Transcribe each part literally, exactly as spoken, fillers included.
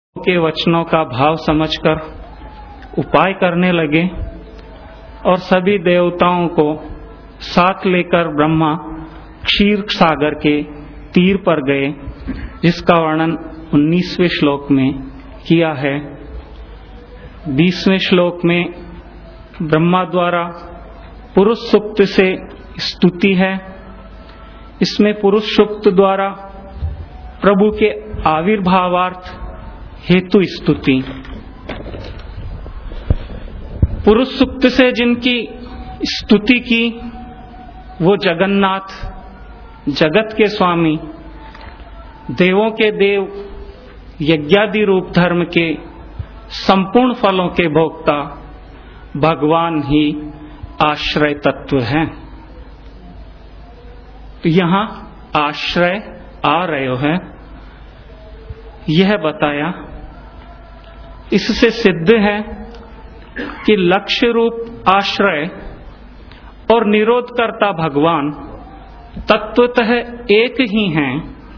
के वचनों का भाव समझकर उपाय करने लगे और सभी देवताओं को साथ लेकर ब्रह्मा क्षीर सागर के तीर पर गए, जिसका वर्णन उन्नीसवें श्लोक में किया है। बीसवें श्लोक में ब्रह्मा द्वारा पुरुष सूक्त से स्तुति है। इसमें पुरुष सूक्त द्वारा प्रभु के आविर्भावार्थ हेतु स्तुति। पुरुष सूक्त से जिनकी स्तुति की वो जगन्नाथ, जगत के स्वामी, देवों के देव, यज्ञादि रूप धर्म के संपूर्ण फलों के भोक्ता भगवान ही आश्रय तत्व हैं। तो यहाँ आश्रय आ रहे हैं यह बताया। इससे सिद्ध है कि लक्ष्य रूप आश्रय और निरोधकर्ता भगवान तत्वतः एक ही हैं।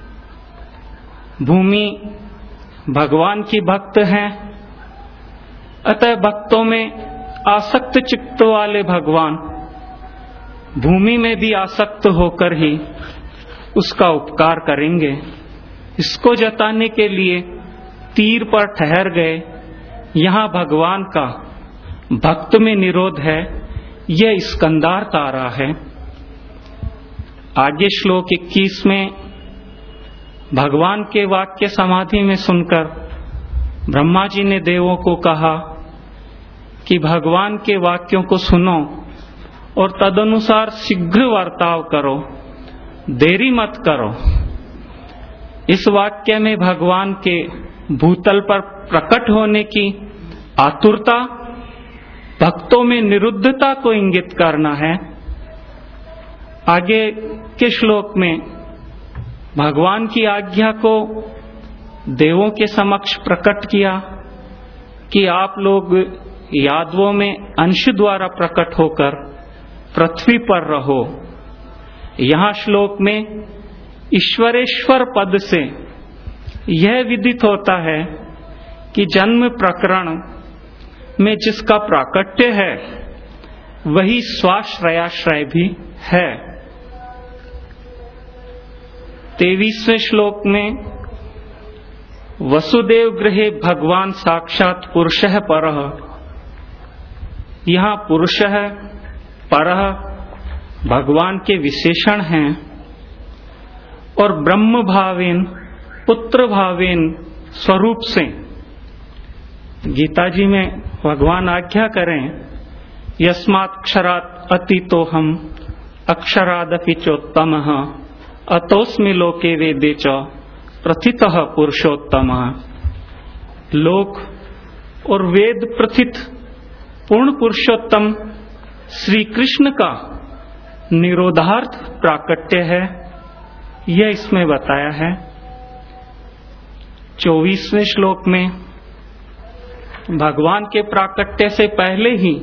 भूमि भगवान की भक्त हैं, अतः भक्तों में आसक्त चित्त वाले भगवान भूमि में भी आसक्त होकर ही उसका उपकार करेंगे। इसको जताने के लिए तीर पर ठहर गए। यहाँ भगवान का भक्त में निरोध है, यह स्कंदार्थ आ रहा है। आगे श्लोक इक्कीस में भगवान के वाक्य समाधि में सुनकर ब्रह्मा जी ने देवों को कहा कि भगवान के वाक्यों को सुनो और तदनुसार शीघ्र वर्ताव करो, देरी मत करो। इस वाक्य में भगवान के भूतल पर प्रकट होने की आतुरता, भक्तों में निरुद्धता को इंगित करना है। आगे के श्लोक में भगवान की आज्ञा को देवों के समक्ष प्रकट किया कि आप लोग यादवों में अंश द्वारा प्रकट होकर पृथ्वी पर रहो। यहाँ श्लोक में ईश्वरेश्वर पद से यह विदित होता है कि जन्म प्रकरण में जिसका प्राकट्य है वही स्वाश्रयाश्रय भी है। तेईसवें श्लोक में वसुदेव गृहे भगवान साक्षात पुरुषः परः, यहाँ पुरुषः परः भगवान के विशेषण हैं और ब्रह्म भावेन पुत्र भावेन स्वरूप से गीता जी में भगवान आज्ञा करें, यस्मात्क्षरात् अतीतोऽहम् अक्षरादपि चोत्तमः अतोऽस्मि लोके वेदे च प्रथितः पुरुषोत्तमः। लोक और वेद प्रथित पूर्ण पुरुषोत्तम श्री कृष्ण का निरोधार्थ प्राकट्य है, यह इसमें बताया है। चौबीसवें श्लोक में भगवान के प्राकट्य से पहले ही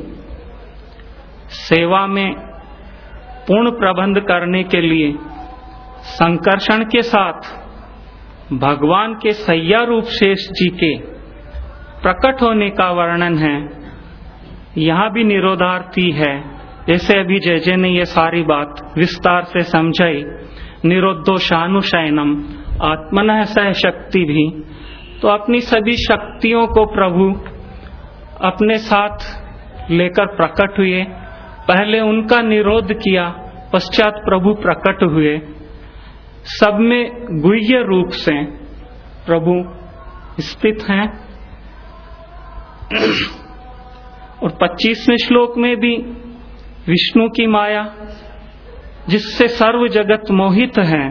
सेवा में पूर्ण प्रबंध करने के लिए संकर्षण के साथ भगवान के सैया रूप शेष जी के प्रकट होने का वर्णन है। यहाँ भी निरोधार्थी है, जैसे अभी जय जय ने ये सारी बात विस्तार से समझाई। निरोधोषानुशयनम आत्मनः सह शक्ति भी, तो अपनी सभी शक्तियों को प्रभु अपने साथ लेकर प्रकट हुए। पहले उनका निरोध किया, पश्चात प्रभु प्रकट हुए। सब में गुह्य रूप से प्रभु स्थित हैं। और पच्चीसवें श्लोक में भी विष्णु की माया जिससे सर्व जगत मोहित है,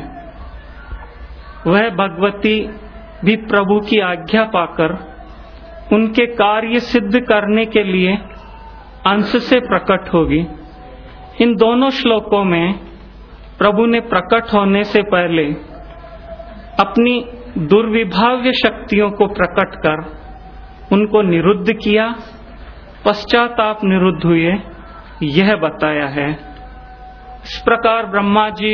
वह भगवती भी प्रभु की आज्ञा पाकर उनके कार्य सिद्ध करने के लिए अंश से प्रकट होगी। इन दोनों श्लोकों में प्रभु ने प्रकट होने से पहले अपनी दुर्विभाव्य शक्तियों को प्रकट कर उनको निरुद्ध किया, पश्चात आप निरुद्ध हुए, यह बताया है। इस प्रकार ब्रह्मा जी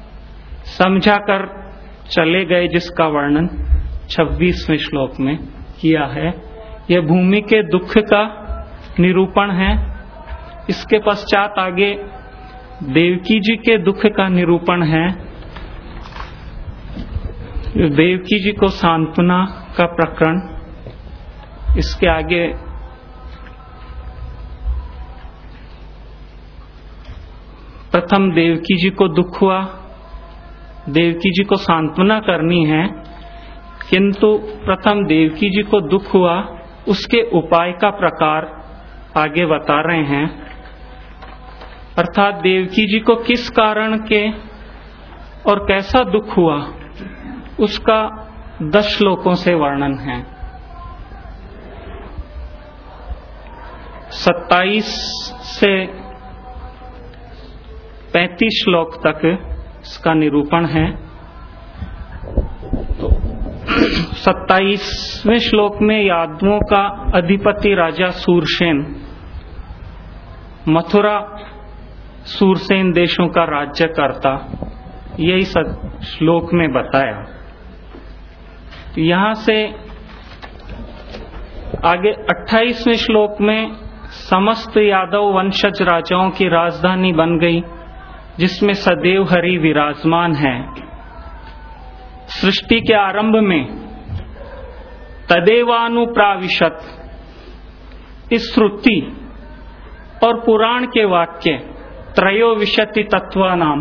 समझाकर चले गए, जिसका वर्णन छब्बीसवें श्लोक में किया है। यह भूमि के दुख का निरूपण है। इसके पश्चात आगे देवकी जी के दुख का निरूपण है। देवकी जी को सांत्वना का प्रकरण। इसके आगे प्रथम देवकी जी को दुख हुआ, देवकी जी को सांत्वना करनी है, किंतु प्रथम देवकी जी को दुख हुआ, उसके उपाय का प्रकार आगे बता रहे हैं। अर्थात देवकी जी को किस कारण के और कैसा दुख हुआ उसका दस श्लोकों से वर्णन है। सत्ताईस से पैंतीस श्लोक तक इसका निरूपण है। तो सत्ताईसवें श्लोक में यादवों का अधिपति राजा सूरसेन मथुरा सूरसेन देशों का राज्य करता, यही श्लोक में बताया। यहां से आगे अट्ठाईसवें श्लोक में समस्त यादव वंशज राजाओं की राजधानी बन गई, जिसमें सदैव हरि विराजमान है। सृष्टि के आरंभ में तदेवानुप्राविशत, इस श्रुति और पुराण के वाक्य त्रयोविशति तत्वानाम,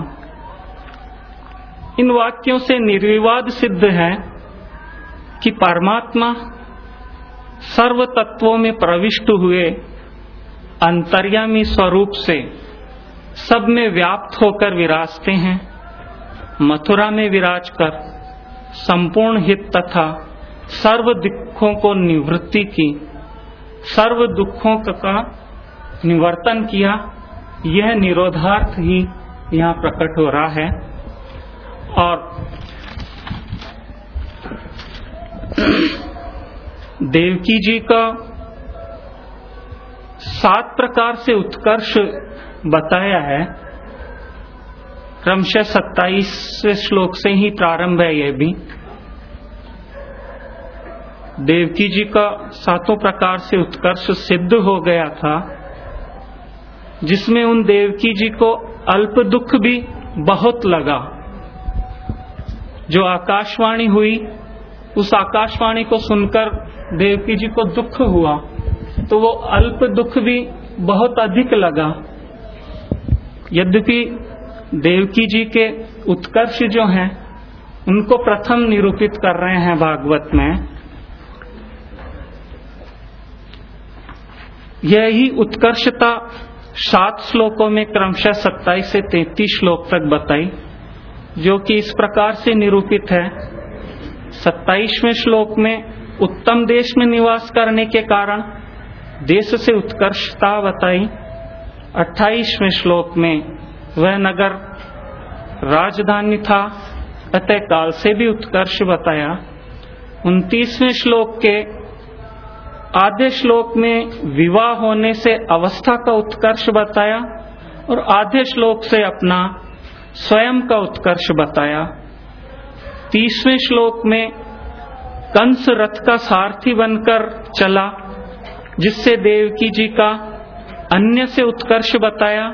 इन वाक्यों से निर्विवाद सिद्ध है कि परमात्मा सर्व तत्वों में प्रविष्ट हुए अंतर्यामी स्वरूप से सब में व्याप्त होकर विराजते हैं। मथुरा में विराज कर संपूर्ण हित तथा सर्व दुखों को निवृत्ति की, सर्व दुखों का निवर्तन किया। यह निरोधार्थ ही यहाँ प्रकट हो रहा है। और देवकी जी का सात प्रकार से उत्कर्ष बताया है। क्रमशः सत्ताईसवें श्लोक से ही प्रारंभ है। यह भी देवकी जी का सातों प्रकार से उत्कर्ष सिद्ध हो गया था, जिसमें उन देवकी जी को अल्प दुख भी बहुत लगा। जो आकाशवाणी हुई, उस आकाशवाणी को सुनकर देवकी जी को दुख हुआ, तो वो अल्प दुख भी बहुत अधिक लगा। यद्यपि देवकी जी के उत्कर्ष जो हैं, उनको प्रथम निरूपित कर रहे हैं भागवत में। यही उत्कर्षता सात श्लोकों में क्रमशः सत्ताईस से तैंतीस श्लोक तक बताई, जो कि इस प्रकार से निरूपित है। सत्ताईसवें श्लोक में उत्तम देश में निवास करने के कारण देश से उत्कर्षता बताई। अट्ठाईसवें श्लोक में वह नगर राजधानी था, अतः काल से भी उत्कर्ष बताया। उनतीसवें श्लोक के आधे श्लोक में विवाह होने से अवस्था का उत्कर्ष बताया और आधे श्लोक से अपना स्वयं का उत्कर्ष बताया। तीसवें श्लोक में कंस रथ का सारथी बनकर चला, जिससे देवकी जी का अन्य से उत्कर्ष बताया।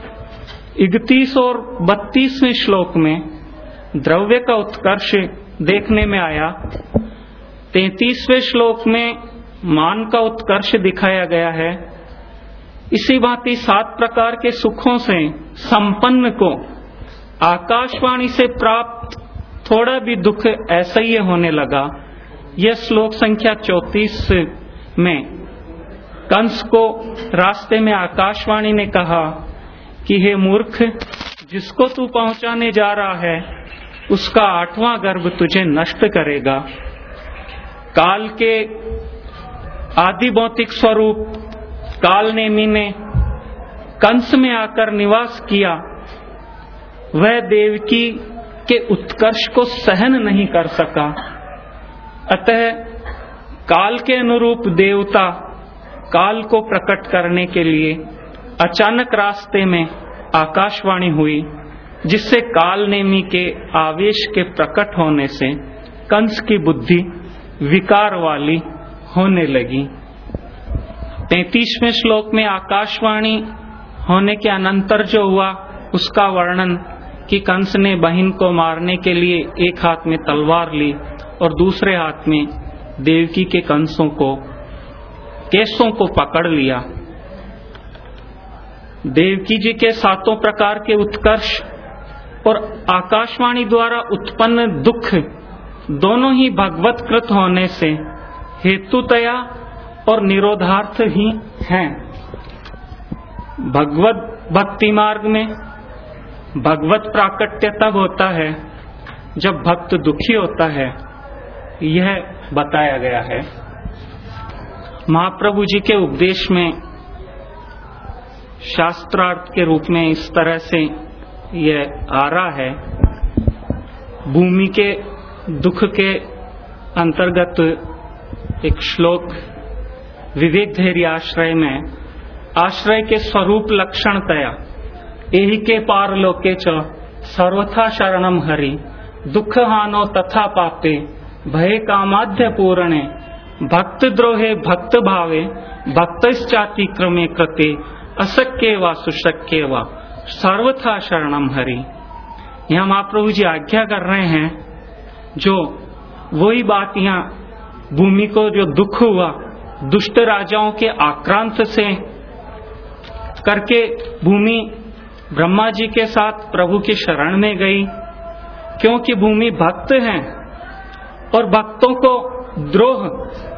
इकतीस और बत्तीसवें श्लोक में द्रव्य का उत्कर्ष देखने में आया। तैंतीसवें श्लोक में मान का उत्कर्ष दिखाया गया है। इसी भांति सात प्रकार के सुखों से संपन्न को आकाशवाणी से प्राप्त थोड़ा भी दुख ऐसा ही होने लगा। यह श्लोक संख्या चौंतीस में कंस को रास्ते में आकाशवाणी ने कहा कि हे मूर्ख, जिसको तू पहुंचाने जा रहा है उसका आठवां गर्भ तुझे नष्ट करेगा। काल के आदि भौतिक स्वरूप कालनेमी ने कंस में आकर निवास किया। वह देवकी के उत्कर्ष को सहन नहीं कर सका, अतः काल के अनुरूप देवता काल को प्रकट करने के लिए अचानक रास्ते में आकाशवाणी हुई, जिससे कालनेमी के आवेश के प्रकट होने से कंस की बुद्धि विकार वाली होने लगी। तैंतीसवें श्लोक में आकाशवाणी होने के अनंतर जो हुआ उसका वर्णन कि कंस ने बहन को मारने के लिए एक हाथ में तलवार ली और दूसरे हाथ में देवकी के कंसों को केसों को पकड़ लिया। देवकी जी के सातों प्रकार के उत्कर्ष और आकाशवाणी द्वारा उत्पन्न दुख दोनों ही भगवतकृत होने से हेतुतया और निरोधार्थ ही हैं। भगवत भक्ति मार्ग में भगवत प्राकट्य तब होता है जब भक्त दुखी होता है, यह बताया गया है। महाप्रभु जी के उपदेश में शास्त्रार्थ के रूप में इस तरह से यह आ रहा है। भूमि के दुख के अंतर्गत एक श्लोक विवेक धैर्य आश्रय में आश्रय के स्वरूप लक्षणतया एहि के पार लोके च सर्वथा शरणम हरि दुख हानो तथा पापे भय कामाद्य पूर्णे भक्त द्रोहे भक्त भावे भक्तश्चाति क्रमे कृते अशक्य वा सुशक्य वा सर्वथा शरणम हरि। यहाँ महाप्रभु जी आज्ञा कर रहे हैं, जो वही बात यहाँ भूमि को जो दुख हुआ दुष्ट राजाओं के आक्रांत से करके भूमि ब्रह्मा जी के साथ प्रभु की शरण में गई, क्योंकि भूमि भक्त हैं और भक्तों को द्रोह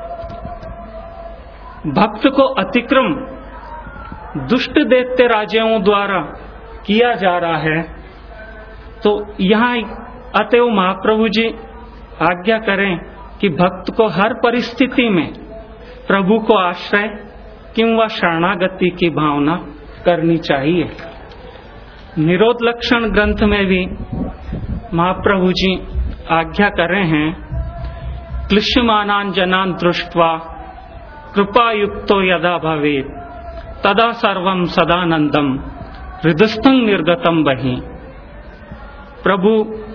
भक्त को अतिक्रम दुष्ट दैत्य राजाओं द्वारा किया जा रहा है। तो यहाँ अतएव महाप्रभु जी आज्ञा करें कि भक्त को हर परिस्थिति में प्रभु को आश्रय किंवा शरणागति की भावना करनी चाहिए। निरोध लक्षण ग्रंथ में भी महाप्रभु जी आज्ञा कर रहे हैं, क्लिश्यमानान जनान दृष्ट्वा कृपा युक्तो यदा भवेत् तदा सर्वम सदानंदम हृदस्थं निर्गतम बहि। प्रभु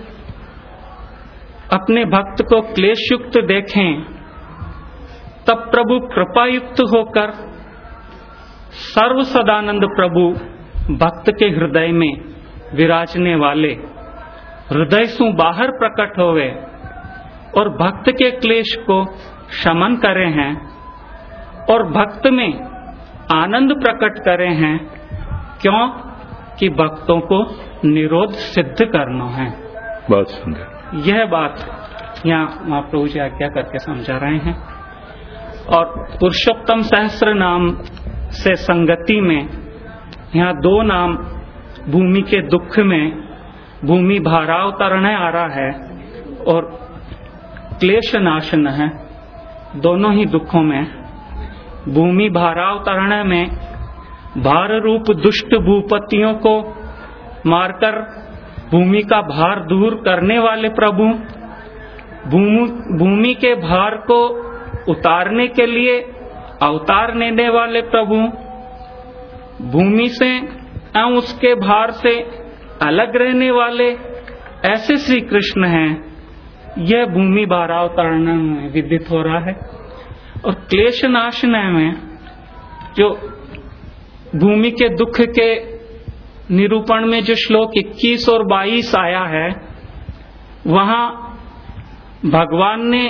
अपने भक्त को क्लेश युक्त देखें तब प्रभु कृपायुक्त होकर सर्व सदानंद प्रभु भक्त के हृदय में विराजने वाले हृदय सु बाहर प्रकट होवे और भक्त के क्लेश को शमन करे हैं और भक्त में आनंद प्रकट करे हैं। क्यों? कि भक्तों को निरोध सिद्ध करना है। बहुत सुंदर। यह बात यहाँ महाप्रभु जी आज्ञा करके समझा रहे हैं। और पुरुषोत्तम सहस्त्र नाम से संगति में यहाँ दो नाम भूमि के दुख में भूमि भारावतरण आ रहा है और क्लेश नाशन है। दोनों ही दुखों में भूमि भारावतरण में भार रूप दुष्ट भूपतियों को मारकर भूमि का भार दूर करने वाले प्रभु, भूमि भूमि के भार को उतारने के लिए अवतार लेने वाले प्रभु, भूमि से एवं उसके भार से अलग रहने वाले ऐसे श्री कृष्ण हैं। यह भूमि भारावतरण में विदित हो रहा है। और क्लेश नाशने में जो भूमि के दुख के निरूपण में जो श्लोक इक्कीस और बाईस आया है, वहां भगवान ने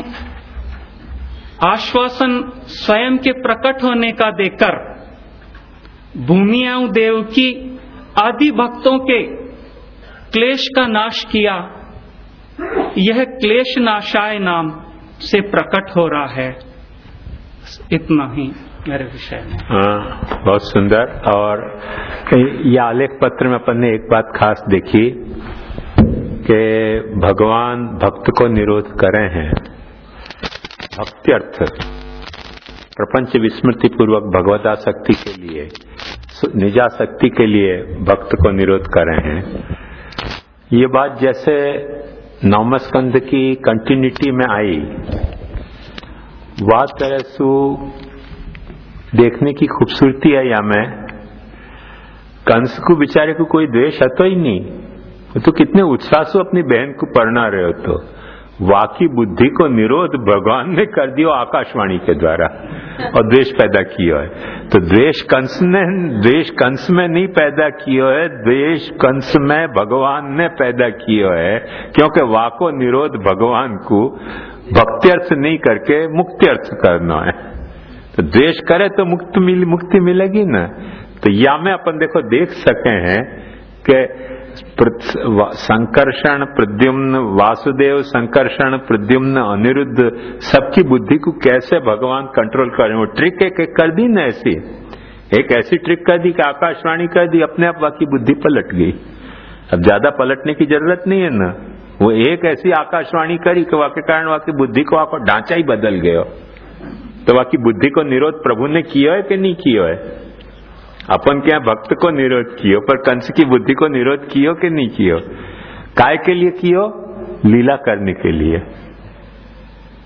आश्वासन स्वयं के प्रकट होने का देकर भूमि एवं देवकी आदि भक्तों के क्लेश का नाश किया। यह क्लेश नाशाय नाम से प्रकट हो रहा है। इतना ही मेरे विषय में। हाँ, बहुत सुंदर। और ये आलेख पत्र में अपन ने एक बात खास देखी कि भगवान भक्त को निरोध करे हैं। भक्त्यर्थ प्रपंच विस्मृति पूर्वक भगवदासक्ति के लिए, निजासक्ति के लिए भक्त को निरोध करे हैं। ये बात जैसे नौम स्कंध की कंटिन्यूटी में आई, वह तरह सु देखने की खूबसूरती है। या में कंस को बेचारे को कोई द्वेष है तो ही नहीं, तो कितने उत्साह से अपनी बहन को पढ़ना रहे हो। तो वाकी बुद्धि को निरोध भगवान ने कर दियो आकाशवाणी के द्वारा और द्वेष पैदा किया है। तो द्वेष कंस ने द्वेष कंस में नहीं पैदा किया है, द्वेष कंस में भगवान ने पैदा किया है, क्योंकि वाको निरोध भगवान को भक्ति अर्थ नहीं करके मुक्ति अर्थ करना है। तो द्वेष करे तो मुक्ति मिल मुक्ति मिलेगी ना। तो या में अपन देखो देख सके हैं कि संकर्षण प्रद्युम्न वासुदेव संकर्षण प्रद्युम्न अनिरुद्ध सबकी बुद्धि को कैसे भगवान कंट्रोल करें। वो ट्रिक एक एक कर दी ना, ऐसी एक ऐसी ट्रिक कर दी कि आकाशवाणी कर दी, अपने आप बाकी बुद्धि पलट गई। अब ज्यादा पलटने की जरूरत नहीं है ना, वो एक ऐसी आकाशवाणी करी कि वाके कारण वाकी बुद्धि को आपको ढांचा ही बदल गया। तो वाकी बुद्धि को निरोध प्रभु ने किया है कि नहीं किया है। अपन क्या भक्त को निरोध कियो, पर कंस की बुद्धि को निरोध कियो कि नहीं कियो। काय के लिए कियो? लीला करने के लिए।